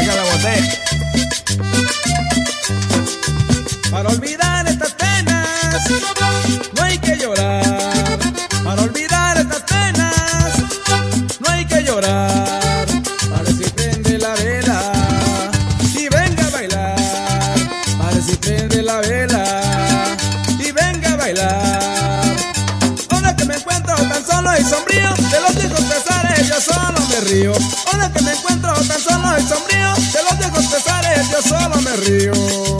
mágica de la botella. Para olvidar estas penas, no hay que llorar. Para olvidar estas penas, no hay que llorar. Para si prende la vela y venga a bailar. Para si prende la vela y venga a bailar. Ahora que me encuentro tan solo y sombrío, de los viejos pesares yo solo me río. Ahora que me encuentro tan solo y sombrío, de los viejos pesares yo solo me río.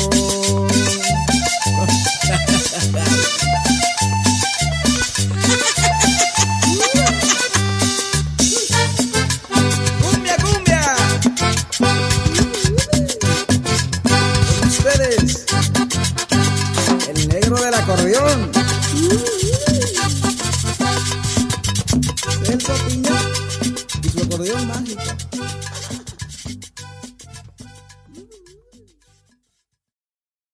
Cumbia, cumbia. Con ustedes, el negro del acordeón. Celso Piña y su acordeón mágico.